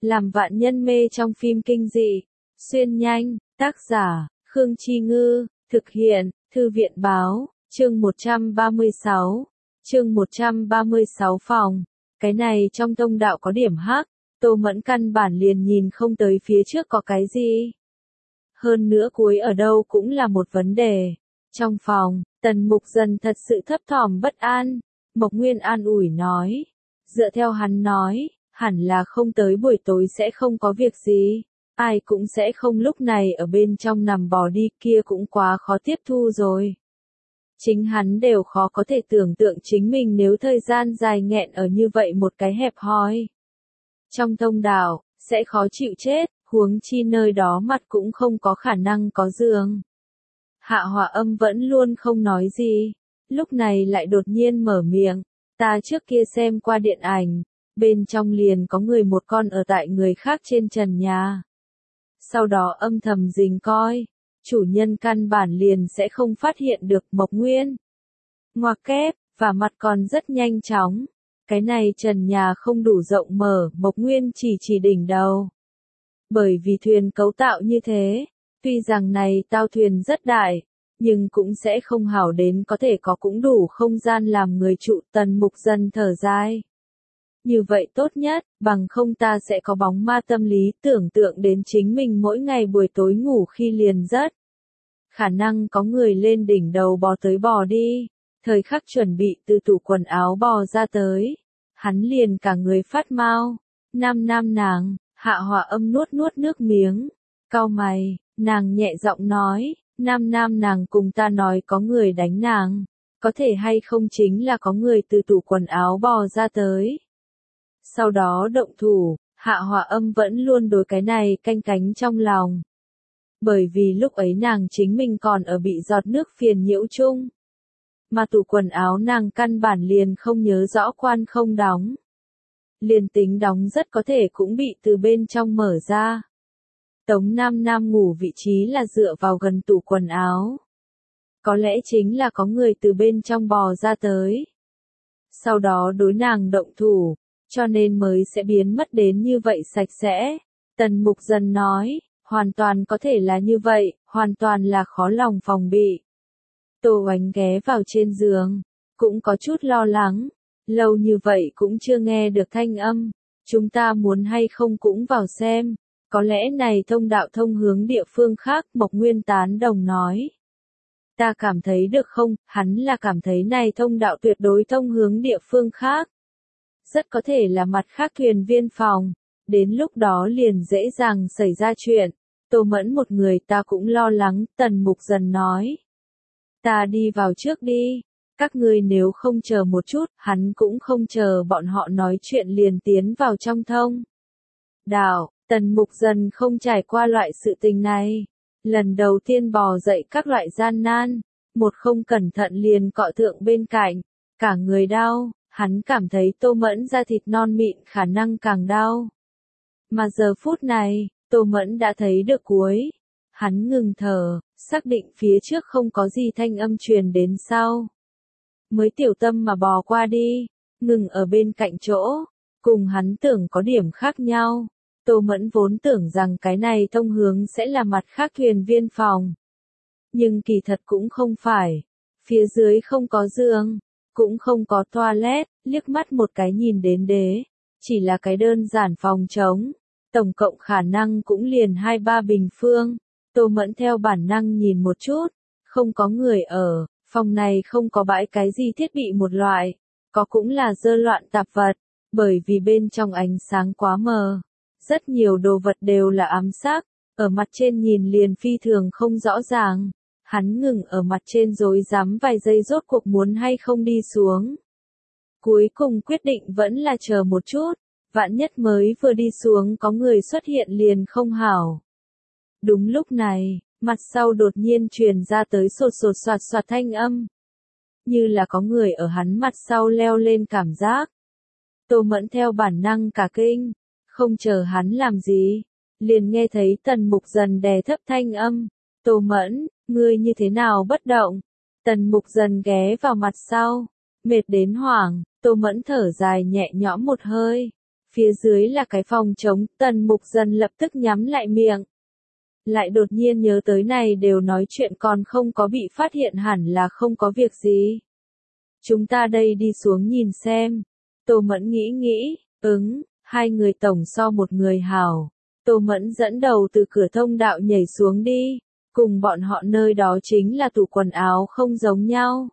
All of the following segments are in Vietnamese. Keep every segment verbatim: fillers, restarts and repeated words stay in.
làm vạn nhân mê trong phim kinh dị. Xuyên nhanh, tác giả, Khương Chi Ngư, thực hiện, Thư viện Báo, chương một trăm ba mươi sáu. Chương một trăm ba mươi sáu phòng. Cái này trong tông đạo có điểm hắc, Tô Mẫn căn bản liền nhìn không tới phía trước có cái gì. Hơn nữa cuối ở đâu cũng là một vấn đề. Trong phòng, Tần Mục Dần thật sự thấp thỏm bất an. Mộc Nguyên an ủi nói. Dựa theo hắn nói, hẳn là không tới buổi tối sẽ không có việc gì. Ai cũng sẽ không lúc này ở bên trong nằm bò đi, kia cũng quá khó tiếp thu rồi. Chính hắn đều khó có thể tưởng tượng chính mình nếu thời gian dài nghẹn ở như vậy một cái hẹp hòi. Trong tông đạo, sẽ khó chịu chết, huống chi nơi đó mặt cũng không có khả năng có giường. Hạ Hỏa Âm vẫn luôn không nói gì, lúc này lại đột nhiên mở miệng, ta trước kia xem qua điện ảnh, bên trong liền có người một con ở tại người khác trên trần nhà. Sau đó âm thầm rình coi, chủ nhân căn bản liền sẽ không phát hiện được. Mộc Nguyên ngoặc kép, và mặt còn rất nhanh chóng. Cái này trần nhà không đủ rộng mở, Mộc Nguyên chỉ chỉ đỉnh đầu. Bởi vì thuyền cấu tạo như thế, tuy rằng này tao thuyền rất đại, nhưng cũng sẽ không hảo đến có thể có cũng đủ không gian làm người trụ. Tần Mục Dần thở dài. Như vậy tốt nhất, bằng không ta sẽ có bóng ma tâm lý, tưởng tượng đến chính mình mỗi ngày buổi tối ngủ khi liền rất. Khả năng có người lên đỉnh đầu bò tới bò đi, thời khắc chuẩn bị từ tủ quần áo bò ra tới. Hắn liền cả người phát mau. Nam nam nàng, Hạ Hỏa Âm nuốt nuốt nước miếng, cau mày, nàng nhẹ giọng nói, nam nam nàng cùng ta nói có người đánh nàng, có thể hay không chính là có người từ tủ quần áo bò ra tới. Sau đó động thủ, Hạ Hỏa Âm vẫn luôn đối cái này canh cánh trong lòng. Bởi vì lúc ấy nàng chính mình còn ở bị giọt nước phiền nhiễu chung. Mà tủ quần áo nàng căn bản liền không nhớ rõ quan không đóng. Liền tính đóng rất có thể cũng bị từ bên trong mở ra. Tống Nam Nam ngủ vị trí là dựa vào gần tủ quần áo. Có lẽ chính là có người từ bên trong bò ra tới. Sau đó đối nàng động thủ, cho nên mới sẽ biến mất đến như vậy sạch sẽ. Tần Mục Dần nói, hoàn toàn có thể là như vậy, hoàn toàn là khó lòng phòng bị. Tô Oánh ghé vào trên giường, cũng có chút lo lắng, lâu như vậy cũng chưa nghe được thanh âm, chúng ta muốn hay không cũng vào xem, có lẽ này thông đạo thông hướng địa phương khác. Mộc Nguyên tán đồng nói. Ta cảm thấy được không, hắn là cảm thấy này thông đạo tuyệt đối thông hướng địa phương khác. Rất có thể là mặt khác thuyền viên phòng, đến lúc đó liền dễ dàng xảy ra chuyện. Tô Mẫn một người ta cũng lo lắng. Tần Mục Dần nói. Ta đi vào trước đi, các ngươi nếu không chờ một chút, hắn cũng không chờ bọn họ nói chuyện liền tiến vào trong thông đạo. Tần Mục Dần không trải qua loại sự tình này, lần đầu tiên bò dậy các loại gian nan, một không cẩn thận liền cọ thượng bên cạnh, cả người đau. Hắn cảm thấy Tô Mẫn da thịt non mịn khả năng càng đau. Mà giờ phút này, Tô Mẫn đã thấy được cuối. Hắn ngừng thở, xác định phía trước không có gì thanh âm truyền đến sau. Mới tiểu tâm mà bò qua đi, ngừng ở bên cạnh chỗ, cùng hắn tưởng có điểm khác nhau. Tô Mẫn vốn tưởng rằng cái này thông hướng sẽ là mặt khác thuyền viên phòng. Nhưng kỳ thật cũng không phải. Phía dưới không có giường, cũng không có toilet, liếc mắt một cái nhìn đến đế. Chỉ là cái đơn giản phòng trống. Tổng cộng khả năng cũng liền hai ba bình phương. Tô Mẫn theo bản năng nhìn một chút. Không có người ở, phòng này không có bãi cái gì thiết bị một loại. Có cũng là dơ loạn tạp vật. Bởi vì bên trong ánh sáng quá mờ. Rất nhiều đồ vật đều là ám sắc. Ở mặt trên nhìn liền phi thường không rõ ràng. Hắn ngừng ở mặt trên rối rắm vài giây rốt cuộc muốn hay không đi xuống. Cuối cùng quyết định vẫn là chờ một chút. Vạn nhất mới vừa đi xuống có người xuất hiện liền không hảo. Đúng lúc này, mặt sau đột nhiên truyền ra tới sột sột soạt soạt thanh âm. Như là có người ở hắn mặt sau leo lên cảm giác. Tô Mẫn theo bản năng cả kinh, không chờ hắn làm gì, liền nghe thấy Tần Mục Dần đè thấp thanh âm. Tô Mẫn, ngươi như thế nào bất động? Tần Mục Dần ghé vào mặt sau, mệt đến hoảng. Tô Mẫn thở dài nhẹ nhõm một hơi. Phía dưới là cái phòng trống, Tần Mục Dần lập tức nhắm lại miệng. Lại đột nhiên nhớ tới này đều nói chuyện còn không có bị phát hiện hẳn là không có việc gì. Chúng ta đây đi xuống nhìn xem. Tô Mẫn nghĩ nghĩ, ứng, hai người tổng so một người hảo. Tô Mẫn dẫn đầu từ cửa thông đạo nhảy xuống đi, cùng bọn họ nơi đó chính là tủ quần áo không giống nhau.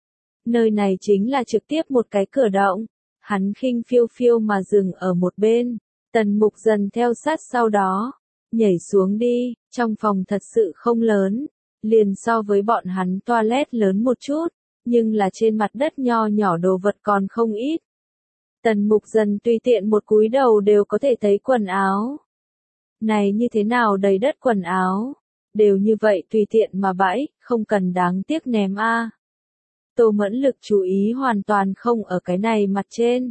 Nơi này chính là trực tiếp một cái cửa động, hắn khinh phiêu phiêu mà dừng ở một bên, Tần Mục Dần theo sát sau đó, nhảy xuống đi, trong phòng thật sự không lớn, liền so với bọn hắn toilet lớn một chút, nhưng là trên mặt đất nho nhỏ đồ vật còn không ít. Tần Mục Dần tùy tiện một cúi đầu đều có thể thấy quần áo. Này như thế nào đầy đất quần áo, đều như vậy tùy tiện mà bãi, không cần đáng tiếc ném a. Tô Mẫn lực chú ý hoàn toàn không ở cái này mặt trên.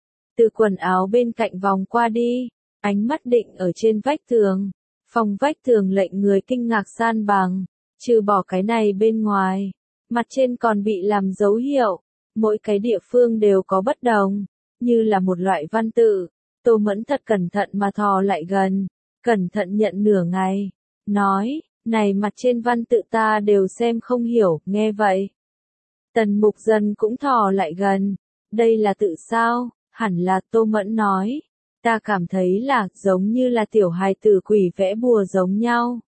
Từ quần áo bên cạnh vòng qua đi, ánh mắt định ở trên vách tường. Phòng vách tường lệnh người kinh ngạc san bằng, trừ bỏ cái này bên ngoài, mặt trên còn bị làm dấu hiệu, mỗi cái địa phương đều có bất đồng, như là một loại văn tự. Tô Mẫn thật cẩn thận mà thò lại gần, cẩn thận nhận nửa ngày, nói, này mặt trên văn tự ta đều xem không hiểu, nghe vậy. Tần Mục Dần cũng thò lại gần, đây là tự sao, hẳn là Tô Mẫn nói, ta cảm thấy là giống như là tiểu hài tử quỷ vẽ bùa giống nhau.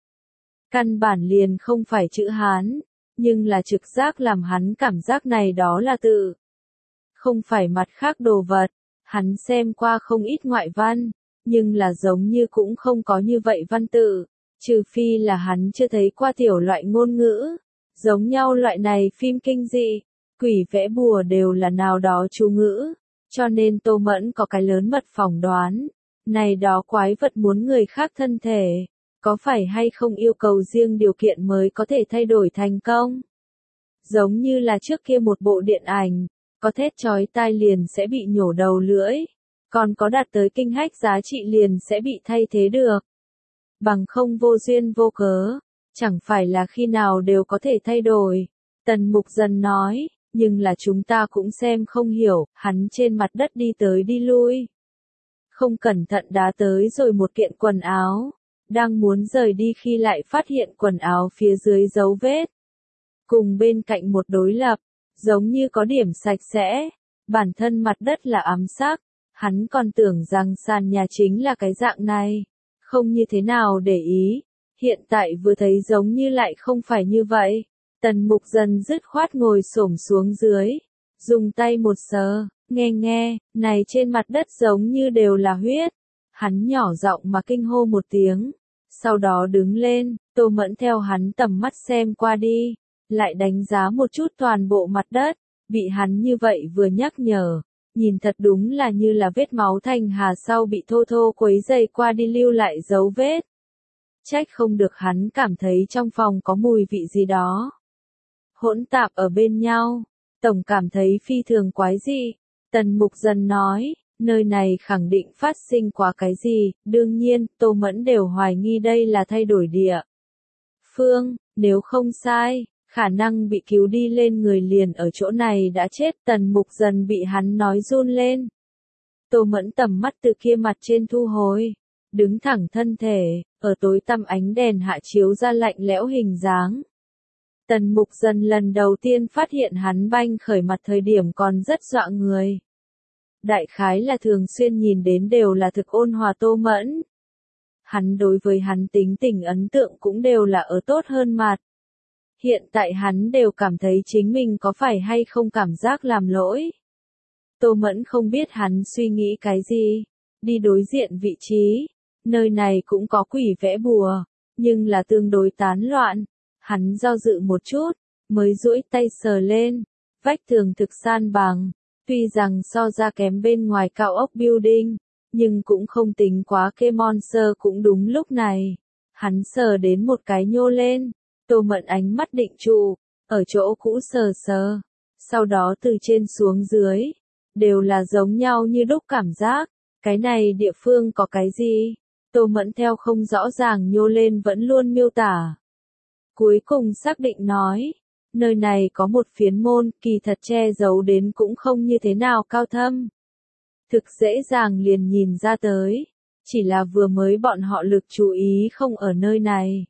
Căn bản liền không phải chữ Hán, nhưng là trực giác làm hắn cảm giác này đó là tự. Không phải mặt khác đồ vật, hắn xem qua không ít ngoại văn, nhưng là giống như cũng không có như vậy văn tự, trừ phi là hắn chưa thấy qua tiểu loại ngôn ngữ. Giống nhau loại này phim kinh dị, quỷ vẽ bùa đều là nào đó chú ngữ, cho nên Tô Mẫn có cái lớn mật phỏng đoán, này đó quái vật muốn người khác thân thể, có phải hay không yêu cầu riêng điều kiện mới có thể thay đổi thành công. Giống như là trước kia một bộ điện ảnh, có thét chói tai liền sẽ bị nhổ đầu lưỡi, còn có đạt tới kinh hách giá trị liền sẽ bị thay thế được. Bằng không vô duyên vô cớ. Chẳng phải là khi nào đều có thể thay đổi. Tần Mục Dần nói, nhưng là chúng ta cũng xem không hiểu, hắn trên mặt đất đi tới đi lui. Không cẩn thận đá tới rồi một kiện quần áo, đang muốn rời đi khi lại phát hiện quần áo phía dưới dấu vết. Cùng bên cạnh một đối lập, giống như có điểm sạch sẽ, bản thân mặt đất là ám sắc, hắn còn tưởng rằng sàn nhà chính là cái dạng này, không như thế nào để ý. Hiện tại vừa thấy giống như lại không phải như vậy. Tần Mục Dần dứt khoát ngồi xổm xuống dưới, dùng tay một sờ, nghe nghe, này trên mặt đất giống như đều là huyết. Hắn nhỏ giọng mà kinh hô một tiếng, sau đó đứng lên, Tô Mẫn theo hắn tầm mắt xem qua đi, lại đánh giá một chút toàn bộ mặt đất, bị hắn như vậy vừa nhắc nhở, nhìn thật đúng là như là vết máu thành hà sau bị thô thô quấy dày qua đi lưu lại dấu vết. Trách không được hắn cảm thấy trong phòng có mùi vị gì đó. Hỗn tạp ở bên nhau, tổng cảm thấy phi thường quái dị. Tần Mục Dần nói, nơi này khẳng định phát sinh quá cái gì, đương nhiên, Tô Mẫn đều hoài nghi đây là thay đổi địa phương, nếu không sai, khả năng bị cứu đi lên người liền ở chỗ này đã chết. Tần Mục Dần bị hắn nói run lên. Tô Mẫn tầm mắt từ kia mặt trên thu hồi, đứng thẳng thân thể, ở tối tăm ánh đèn hạ chiếu ra lạnh lẽo hình dáng. Tần Mục Dần lần đầu tiên phát hiện hắn banh khởi mặt thời điểm còn rất dọa người. Đại khái là thường xuyên nhìn đến đều là thực ôn hòa Tô Mẫn. Hắn đối với hắn tính tình ấn tượng cũng đều là ở tốt hơn mặt. Hiện tại hắn đều cảm thấy chính mình có phải hay không cảm giác làm lỗi. Tô Mẫn không biết hắn suy nghĩ cái gì, đi đối diện vị trí. Nơi này cũng có quỷ vẽ bùa, nhưng là tương đối tán loạn. Hắn do dự một chút, mới duỗi tay sờ lên. Vách tường thực san bằng, tuy rằng so ra kém bên ngoài cao ốc building, nhưng cũng không tính quá kê monster cũng đúng lúc này. Hắn sờ đến một cái nhô lên, Tô Mẫn ánh mắt định trụ, ở chỗ cũ sờ sờ. Sau đó từ trên xuống dưới, đều là giống nhau như đúc cảm giác. Cái này địa phương có cái gì? Tô Mẫn theo không rõ ràng nhô lên vẫn luôn miêu tả. Cuối cùng xác định nói, nơi này có một phiến môn, kỳ thật che giấu đến cũng không như thế nào cao thâm. thực dễ dàng liền nhìn ra tới. Chỉ là vừa mới bọn họ lực chú ý không ở nơi này.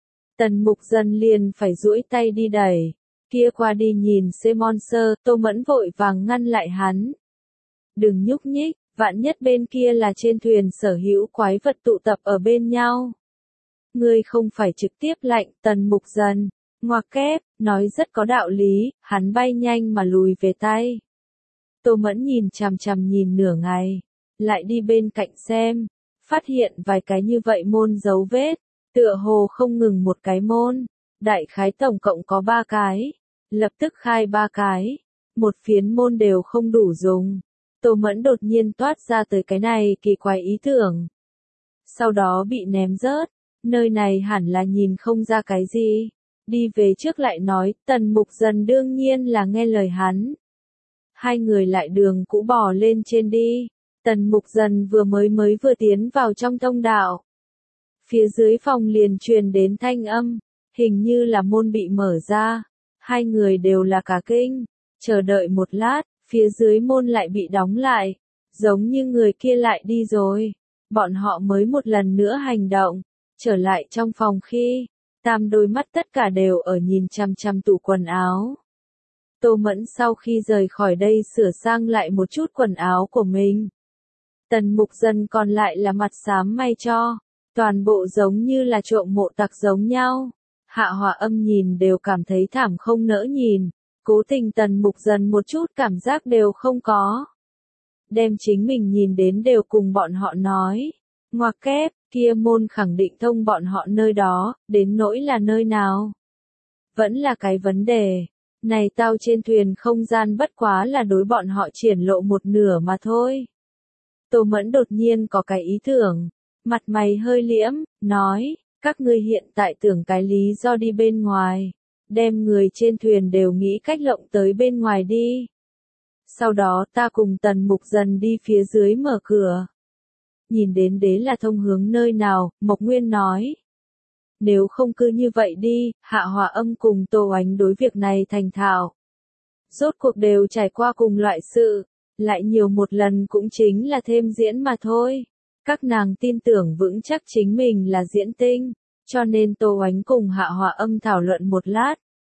Tần Mục Dân liền phải duỗi tay đi đẩy. Kia qua đi nhìn Semonser, Tô Mẫn vội vàng ngăn lại hắn. Đừng nhúc nhích, vạn nhất bên kia là trên thuyền sở hữu quái vật tụ tập ở bên nhau. Ngươi không phải trực tiếp lạnh, Tần Mục Dân. Ngoặc kép, nói rất có đạo lý, hắn bay nhanh mà lùi về tay. Tô Mẫn nhìn chằm chằm nhìn nửa ngày, lại đi bên cạnh xem, phát hiện vài cái như vậy môn dấu vết, tựa hồ không ngừng một cái môn, đại khái tổng cộng có ba cái, lập tức khai ba cái, một phiến môn đều không đủ dùng. Tô Mẫn đột nhiên toát ra tới cái này kỳ quái ý tưởng. Sau đó bị ném rớt, nơi này hẳn là nhìn không ra cái gì. Đi về trước lại nói, Tần Mục Dân đương nhiên là nghe lời hắn. Hai người lại đường cũ bò lên trên đi. Tần Mục Dân vừa mới mới vừa tiến vào trong thông đạo. Phía dưới phòng liền truyền đến thanh âm, hình như là môn bị mở ra. Hai người đều là cả kinh, chờ đợi một lát, phía dưới môn lại bị đóng lại, giống như người kia lại đi rồi. Bọn họ mới một lần nữa hành động, trở lại trong phòng khi, tam đôi mắt tất cả đều ở nhìn chăm chăm tủ quần áo. Tô Mẫn sau khi rời khỏi đây sửa sang lại một chút quần áo của mình. Tần Mục Dân còn lại là mặt xám may cho, toàn bộ giống như là trộm mộ tặc giống nhau. Hạ Hòa Âm nhìn đều cảm thấy thảm không nỡ nhìn, cố tình Tần Mục Dân một chút cảm giác đều không có. Đem chính mình nhìn đến đều cùng bọn họ nói, ngoặc kép, kia môn khẳng định thông bọn họ nơi đó, đến nỗi là nơi nào. Vẫn là cái vấn đề, này tao trên thuyền không gian bất quá là đối bọn họ triển lộ một nửa mà thôi. Tô Mẫn đột nhiên có cái ý tưởng, mặt mày hơi liễm, nói, các ngươi hiện tại tưởng cái lý do đi bên ngoài, đem người trên thuyền đều nghĩ cách lộng tới bên ngoài đi. Sau đó ta cùng Tần Mục Dân đi phía dưới mở cửa. Nhìn đến đế là thông hướng nơi nào, Mộc Nguyên nói. Nếu không cứ như vậy đi, Hạ Hòa Âm cùng Tô Ánh đối việc này thành thạo. Rốt cuộc đều trải qua cùng loại sự, lại nhiều một lần cũng chính là thêm diễn mà thôi. Các nàng tin tưởng vững chắc chính mình là diễn tinh, cho nên Tô Ánh cùng Hạ Hòa Âm thảo luận một lát.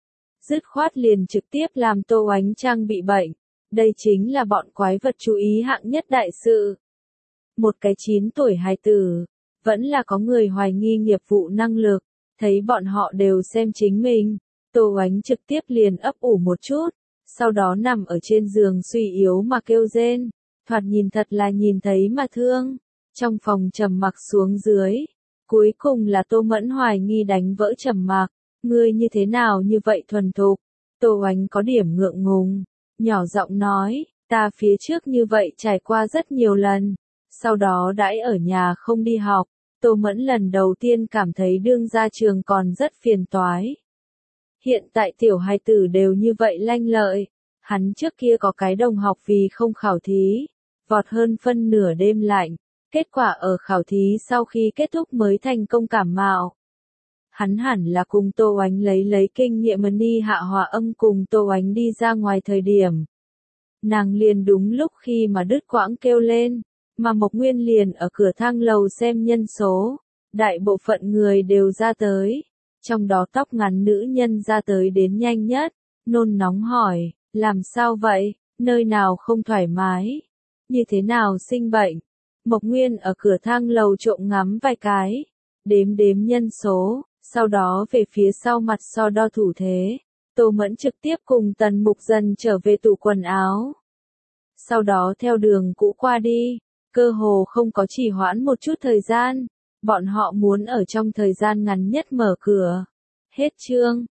Dứt khoát liền trực tiếp làm Tô Ánh trang bị bệnh. Đây chính là bọn quái vật chú ý hạng nhất đại sự. Một cái chín tuổi hài tử, vẫn là có người hoài nghi nghiệp vụ năng lực, thấy bọn họ đều xem chính mình, Tô Ánh trực tiếp liền ấp ủ một chút, sau đó nằm ở trên giường suy yếu mà kêu rên, thoạt nhìn thật là nhìn thấy mà thương. Trong phòng trầm mặc xuống dưới, cuối cùng là Tô Mẫn hoài nghi đánh vỡ trầm mặc, ngươi như thế nào như vậy thuần thục. Tô Ánh có điểm ngượng ngùng, nhỏ giọng nói, ta phía trước như vậy trải qua rất nhiều lần. Sau đó đãi ở nhà không đi học, Tô Mẫn lần đầu tiên cảm thấy đương ra trường còn rất phiền toái. Hiện tại tiểu hài tử đều như vậy lanh lợi, hắn trước kia có cái đồng học vì không khảo thí, vọt hơn phân nửa đêm lạnh, kết quả ở khảo thí sau khi kết thúc mới thành công cảm mạo. Hắn hẳn là cùng Tô Ánh lấy lấy kinh nghiệm đi. Hạ Hòa Âm cùng Tô Ánh đi ra ngoài thời điểm. Nàng liền đúng lúc khi mà đứt quãng kêu lên. Mà Mộc Nguyên liền ở cửa thang lầu xem nhân số, đại bộ phận người đều ra tới, trong đó tóc ngắn nữ nhân ra tới đến nhanh nhất, nôn nóng hỏi, làm sao vậy, nơi nào không thoải mái, như thế nào sinh bệnh. Mộc Nguyên ở cửa thang lầu trộm ngắm vài cái, đếm đếm nhân số, sau đó về phía sau mặt so đo thủ thế. Tô Mẫn trực tiếp cùng Tần Mục Dân trở về tủ quần áo. Sau đó theo đường cũ qua đi. Cơ hồ không có trì hoãn một chút thời gian, bọn họ muốn ở trong thời gian ngắn nhất mở cửa. Hết chương.